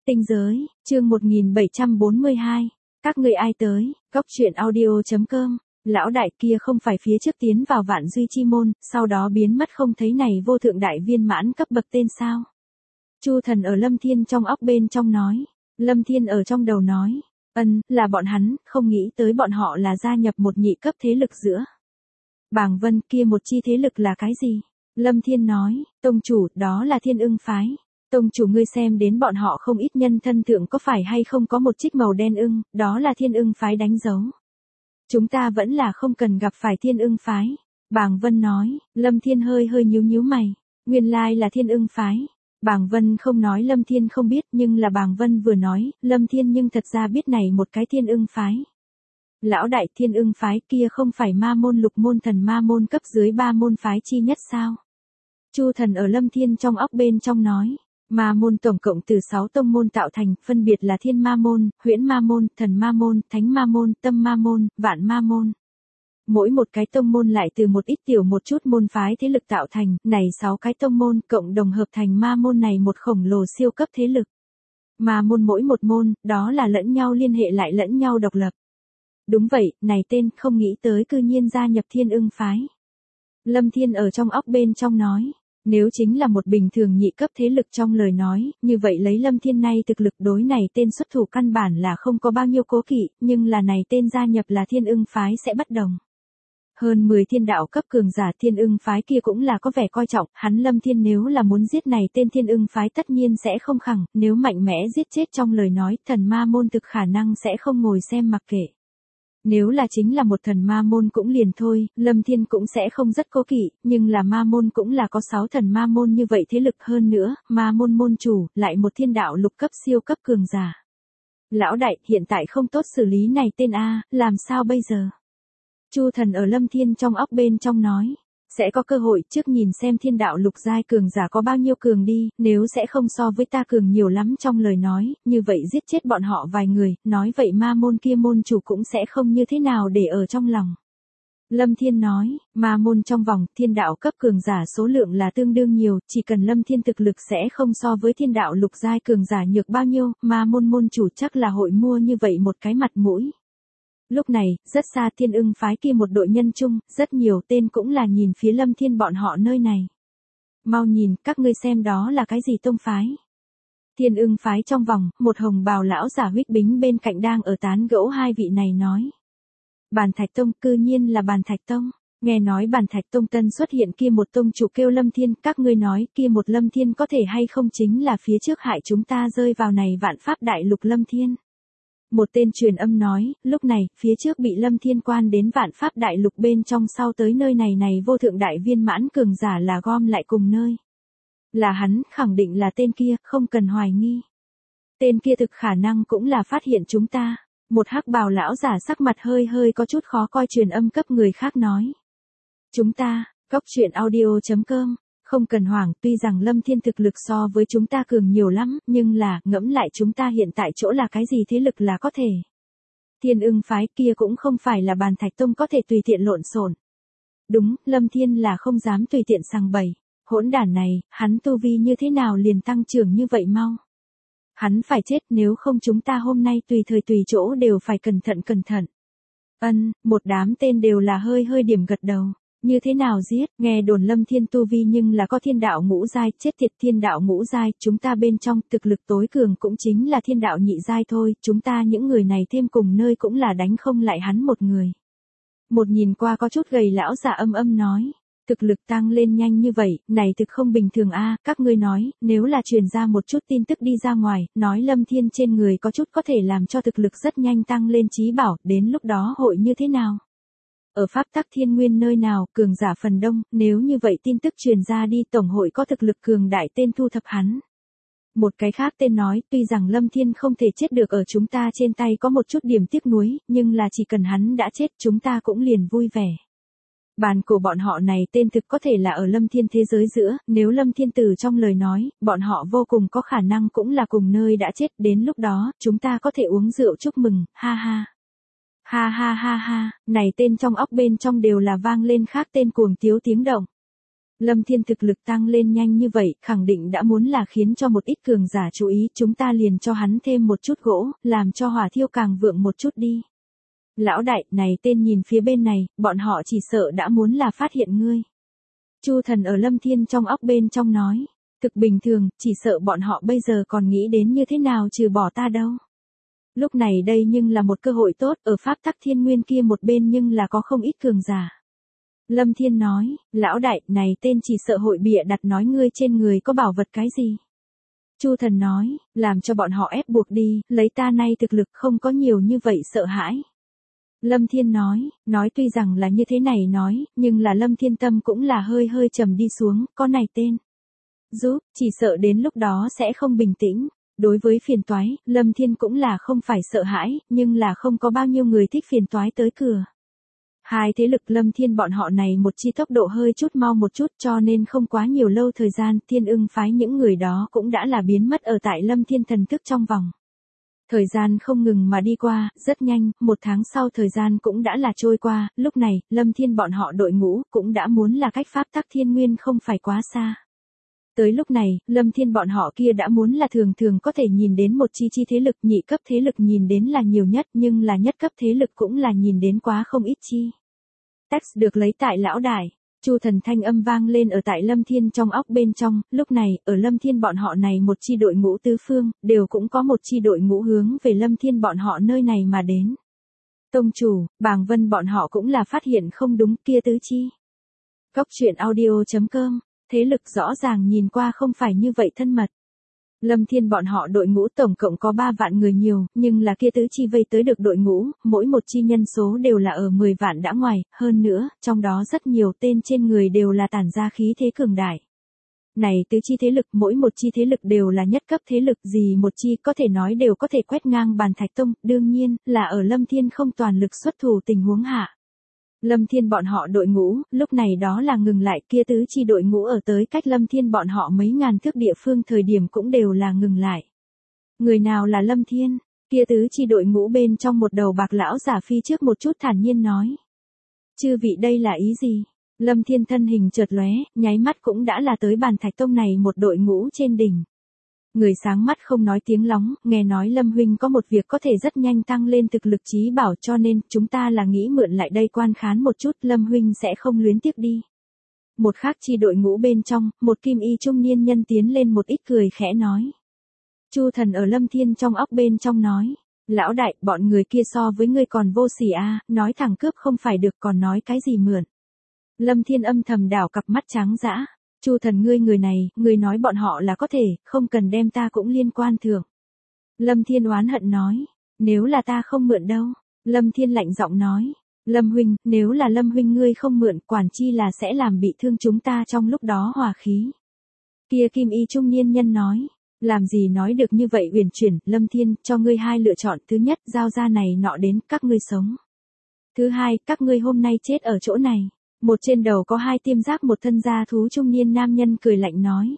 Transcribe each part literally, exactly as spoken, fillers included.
Tinh giới, chương một nghìn bảy trăm bốn mươi hai. Các ngươi ai tới? Góc truyện audio.com. Lão đại kia không phải phía trước tiến vào vạn duy chi môn, sau đó biến mất không thấy này vô thượng đại viên mãn cấp bậc tên sao? Chu Thần ở Lâm Thiên trong óc bên trong nói. Lâm Thiên ở trong đầu nói. Ân, là bọn hắn, không nghĩ tới bọn họ là gia nhập một nhị cấp thế lực giữa. Bàng Vân, kia một chi thế lực là cái gì? Lâm Thiên nói, tông chủ, đó là Thiên Ưng phái. Tông chủ ngươi xem đến bọn họ không ít nhân thân thượng có phải hay không có một trích màu đen ưng, đó là Thiên Ưng phái đánh dấu. Chúng ta vẫn là không cần gặp phải Thiên Ưng phái. Bàng Vân nói. Lâm Thiên hơi hơi nhíu nhíu mày. Nguyên lai là Thiên Ưng phái. Bàng Vân không nói Lâm Thiên không biết, nhưng là Bàng Vân vừa nói, Lâm Thiên nhưng thật ra biết này một cái Thiên Ưng phái. Lão đại, Thiên Ưng phái kia không phải ma môn lục môn thần ma môn cấp dưới ba môn phái chi nhất sao? Chu Thần ở Lâm Thiên trong óc bên trong nói. Ma môn tổng cộng từ sáu tông môn tạo thành, phân biệt là Thiên Ma môn, Huyễn Ma môn, Thần Ma môn, Thánh Ma môn, Tâm Ma môn, Vạn Ma môn. Mỗi một cái tông môn lại từ một ít tiểu một chút môn phái thế lực tạo thành, này sáu cái tông môn cộng đồng hợp thành ma môn này một khổng lồ siêu cấp thế lực. Ma môn mỗi một môn, đó là lẫn nhau liên hệ lại lẫn nhau độc lập. Đúng vậy, này tên không nghĩ tới cư nhiên gia nhập Thiên Ưng phái. Lâm Thiên ở trong óc bên trong nói. Nếu chính là một bình thường nhị cấp thế lực trong lời nói, như vậy lấy Lâm Thiên nay thực lực đối này tên xuất thủ căn bản là không có bao nhiêu cố kỵ, nhưng là này tên gia nhập là Thiên Ưng phái sẽ bất đồng. Hơn mười thiên đạo cấp cường giả Thiên Ưng phái kia cũng là có vẻ coi trọng, hắn Lâm Thiên nếu là muốn giết này tên Thiên Ưng phái tất nhiên sẽ không khẳng, nếu mạnh mẽ giết chết trong lời nói, thần ma môn thực khả năng sẽ không ngồi xem mặc kệ. Nếu là chính là một thần ma môn cũng liền thôi, Lâm Thiên cũng sẽ không rất cố kỵ, nhưng là ma môn cũng là có sáu thần ma môn như vậy thế lực hơn nữa, ma môn môn chủ, lại một thiên đạo lục cấp siêu cấp cường giả. Lão đại, hiện tại không tốt xử lý này tên A, làm sao bây giờ? Chu Thần ở Lâm Thiên trong óc bên trong nói. Sẽ có cơ hội trước nhìn xem thiên đạo lục giai cường giả có bao nhiêu cường đi, nếu sẽ không so với ta cường nhiều lắm trong lời nói, như vậy giết chết bọn họ vài người, nói vậy ma môn kia môn chủ cũng sẽ không như thế nào để ở trong lòng. Lâm Thiên nói, ma môn trong vòng thiên đạo cấp cường giả số lượng là tương đương nhiều, chỉ cần Lâm Thiên thực lực sẽ không so với thiên đạo lục giai cường giả nhược bao nhiêu, ma môn môn chủ chắc là hội mua như vậy một cái mặt mũi. Lúc này, rất xa Thiên Ưng phái kia một đội nhân chung, rất nhiều tên cũng là nhìn phía Lâm Thiên bọn họ nơi này. Mau nhìn, các ngươi xem đó là cái gì tông phái. Thiên Ưng phái trong vòng, một hồng bào lão giả huyết bính bên cạnh đang ở tán gẫu hai vị này nói. Bàn Thạch Tông, cư nhiên là Bàn Thạch Tông. Nghe nói Bàn Thạch Tông tân xuất hiện kia một tông chủ kêu Lâm Thiên, các ngươi nói kia một Lâm Thiên có thể hay không chính là phía trước hại chúng ta rơi vào này vạn pháp đại lục Lâm Thiên. Một tên truyền âm nói, lúc này, phía trước bị Lâm Thiên quan đến vạn pháp đại lục bên trong sau tới nơi này này vô thượng đại viên mãn cường giả là gom lại cùng nơi. Là hắn, khẳng định là tên kia, không cần hoài nghi. Tên kia thực khả năng cũng là phát hiện chúng ta. Một hắc bào lão giả sắc mặt hơi hơi có chút khó coi truyền âm cấp người khác nói. Chúng ta, góc truyện audio.com. Không cần hoảng, tuy rằng Lâm Thiên thực lực so với chúng ta cường nhiều lắm, nhưng là, ngẫm lại chúng ta hiện tại chỗ là cái gì thế lực là có thể. Thiên Ưng phái kia cũng không phải là Bàn Thạch Tông có thể tùy tiện lộn xộn. Đúng, Lâm Thiên là không dám tùy tiện sằng bày. Hỗn đản này, hắn tu vi như thế nào liền tăng trưởng như vậy mau. Hắn phải chết nếu không chúng ta hôm nay tùy thời tùy chỗ đều phải cẩn thận cẩn thận. Ân, một đám tên đều là hơi hơi điểm gật đầu. Như thế nào giết, nghe đồn Lâm Thiên tu vi nhưng là có thiên đạo ngũ giai, chết thiệt thiên đạo ngũ giai, chúng ta bên trong thực lực tối cường cũng chính là thiên đạo nhị giai thôi, chúng ta những người này thêm cùng nơi cũng là đánh không lại hắn một người. Một nhìn qua có chút gầy lão già âm âm nói, thực lực tăng lên nhanh như vậy, này thực không bình thường a, các ngươi nói, nếu là truyền ra một chút tin tức đi ra ngoài, nói Lâm Thiên trên người có chút có thể làm cho thực lực rất nhanh tăng lên chí bảo, đến lúc đó hội như thế nào? Ở pháp tắc thiên nguyên nơi nào, cường giả phần đông, nếu như vậy tin tức truyền ra đi tổng hội có thực lực cường đại tên thu thập hắn. Một cái khác tên nói, tuy rằng Lâm Thiên không thể chết được ở chúng ta trên tay có một chút điểm tiếc nuối, nhưng là chỉ cần hắn đã chết chúng ta cũng liền vui vẻ. Bàn của bọn họ này tên thực có thể là ở Lâm Thiên thế giới giữa, nếu Lâm Thiên từ trong lời nói, bọn họ vô cùng có khả năng cũng là cùng nơi đã chết, đến lúc đó, chúng ta có thể uống rượu chúc mừng, ha ha. Ha ha ha ha, này tên trong óc bên trong đều là vang lên khác tên cuồng tiếu tiếng động. Lâm Thiên thực lực tăng lên nhanh như vậy, khẳng định đã muốn là khiến cho một ít cường giả chú ý, chúng ta liền cho hắn thêm một chút gỗ, làm cho hỏa thiêu càng vượng một chút đi. Lão đại, này tên nhìn phía bên này, bọn họ chỉ sợ đã muốn là phát hiện ngươi. Chu Thần ở Lâm Thiên trong óc bên trong nói, thực bình thường, chỉ sợ bọn họ bây giờ còn nghĩ đến như thế nào trừ bỏ ta đâu. Lúc này đây nhưng là một cơ hội tốt, ở Pháp Tắc Thiên Nguyên kia một bên nhưng là có không ít cường giả. Lâm Thiên nói, lão đại, này tên chỉ sợ hội bịa đặt nói ngươi trên người có bảo vật cái gì. Chu Thần nói, làm cho bọn họ ép buộc đi, lấy ta nay thực lực không có nhiều như vậy sợ hãi. Lâm Thiên nói, nói tuy rằng là như thế này nói, nhưng là Lâm Thiên tâm cũng là hơi hơi trầm đi xuống, có này tên. Giúp, chỉ sợ đến lúc đó sẽ không bình tĩnh. Đối với phiền toái, Lâm Thiên cũng là không phải sợ hãi, nhưng là không có bao nhiêu người thích phiền toái tới cửa. Hai thế lực Lâm Thiên bọn họ này một chi tốc độ hơi chút mau một chút cho nên không quá nhiều lâu thời gian Thiên Ưng phái những người đó cũng đã là biến mất ở tại Lâm Thiên thần thức trong vòng. Thời gian không ngừng mà đi qua, rất nhanh, một tháng sau thời gian cũng đã là trôi qua, lúc này, Lâm Thiên bọn họ đội ngũ cũng đã muốn là cách Pháp Tắc Thiên Nguyên không phải quá xa. Tới lúc này, Lâm Thiên bọn họ kia đã muốn là thường thường có thể nhìn đến một chi chi thế lực, nhị cấp thế lực nhìn đến là nhiều nhất nhưng là nhất cấp thế lực cũng là nhìn đến quá không ít chi. Text được lấy tại lão đại. Chu Thần thanh âm vang lên ở tại Lâm Thiên trong óc bên trong, lúc này, ở Lâm Thiên bọn họ này một chi đội ngũ tứ phương, đều cũng có một chi đội ngũ hướng về Lâm Thiên bọn họ nơi này mà đến. Tông chủ, Bàng Vân bọn họ cũng là phát hiện không đúng kia tứ chi. Góc truyện audio chấm com, thế lực rõ ràng nhìn qua không phải như vậy thân mật. Lâm Thiên bọn họ đội ngũ tổng cộng có ba vạn người nhiều, nhưng là kia tứ chi vây tới được đội ngũ, mỗi một chi nhân số đều là ở mười vạn đã ngoài, hơn nữa, trong đó rất nhiều tên trên người đều là tản ra khí thế cường đại. Này tứ chi thế lực, mỗi một chi thế lực đều là nhất cấp thế lực, gì một chi có thể nói đều có thể quét ngang Bàn Thạch Tông, đương nhiên, là ở Lâm Thiên không toàn lực xuất thủ tình huống hạ. Lâm Thiên bọn họ đội ngũ, lúc này đó là ngừng lại, kia tứ chi đội ngũ ở tới cách Lâm Thiên bọn họ mấy ngàn thước địa phương thời điểm cũng đều là ngừng lại. Người nào là Lâm Thiên? Kia tứ chi đội ngũ bên trong một đầu bạc lão giả phi trước một chút thản nhiên nói. Chư vị đây là ý gì? Lâm Thiên thân hình chợt lóe, nháy mắt cũng đã là tới Bàn Thạch Tông này một đội ngũ trên đỉnh. Người sáng mắt không nói tiếng lóng, nghe nói Lâm huynh có một việc có thể rất nhanh tăng lên thực lực trí bảo cho nên chúng ta là nghĩ mượn lại đây quan khán một chút, Lâm huynh sẽ không luyến tiếc đi. Một khác chi đội ngũ bên trong, một kim y trung niên nhân tiến lên một ít cười khẽ nói. Chu Thần ở Lâm Thiên trong óc bên trong nói, lão đại, bọn người kia so với ngươi còn vô sỉ a, nói thẳng cướp không phải được còn nói cái gì mượn. Lâm Thiên âm thầm đảo cặp mắt trắng dã. Chu Thần ngươi người này, ngươi nói bọn họ là có thể, không cần đem ta cũng liên quan thưởng. Lâm Thiên oán hận nói, nếu là ta không mượn đâu. Lâm Thiên lạnh giọng nói, Lâm huynh, nếu là Lâm huynh ngươi không mượn, quản chi là sẽ làm bị thương chúng ta trong lúc đó hòa khí. Kia kim y trung niên nhân nói, làm gì nói được như vậy uyển chuyển, Lâm Thiên, cho ngươi hai lựa chọn, thứ nhất, giao ra này nọ đến, các ngươi sống. Thứ hai, các ngươi hôm nay chết ở chỗ này. Một trên đầu có hai tiêm giáp một thân da thú trung niên nam nhân cười lạnh nói.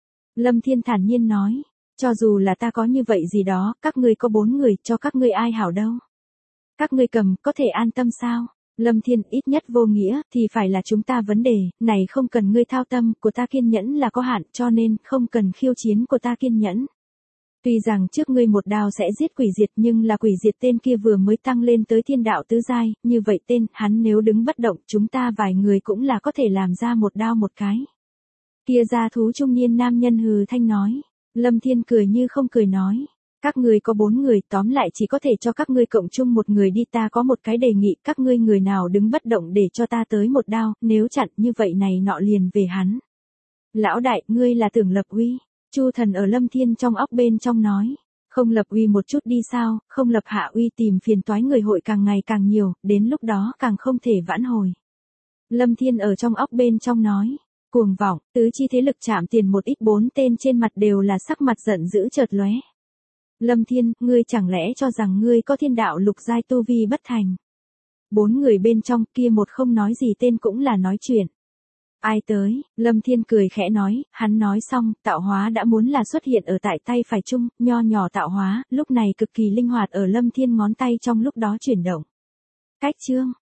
Lâm Thiên thản nhiên nói, cho dù là ta có như vậy gì đó, các ngươi có bốn người, cho các ngươi ai hảo đâu. Các ngươi cầm, có thể an tâm sao? Lâm Thiên, ít nhất vô nghĩa, thì phải là chúng ta vấn đề, này không cần ngươi thao tâm, của ta kiên nhẫn là có hạn, cho nên, không cần khiêu chiến của ta kiên nhẫn. Tuy rằng trước ngươi một đao sẽ giết quỷ diệt nhưng là quỷ diệt tên kia vừa mới tăng lên tới thiên đạo tứ giai, như vậy tên, hắn nếu đứng bất động, chúng ta vài người cũng là có thể làm ra một đao một cái. Kia gia thú trung niên nam nhân hừ thanh nói, Lâm Thiên cười như không cười nói, các ngươi có bốn người, tóm lại chỉ có thể cho các ngươi cộng chung một người đi, ta có một cái đề nghị, các ngươi người nào đứng bất động để cho ta tới một đao, nếu chặn như vậy này nọ liền về hắn. Lão đại, ngươi là tưởng lập uy. Chu Thần ở Lâm Thiên trong óc bên trong nói, không lập uy một chút đi sao, không lập hạ uy tìm phiền toái người hội càng ngày càng nhiều, đến lúc đó càng không thể vãn hồi. Lâm Thiên ở trong óc bên trong nói, cuồng vọng, tứ chi thế lực chạm tiền một ít bốn tên trên mặt đều là sắc mặt giận dữ chợt lóe. Lâm Thiên, ngươi chẳng lẽ cho rằng ngươi có thiên đạo lục giai tu vi bất thành. Bốn người bên trong kia một không nói gì tên cũng là nói chuyện. Ai tới, Lâm Thiên cười khẽ nói, hắn nói xong, tạo hóa đã muốn là xuất hiện ở tại tay phải chung, nho nhỏ tạo hóa, lúc này cực kỳ linh hoạt ở Lâm Thiên ngón tay trong lúc đó chuyển động. Cách chương,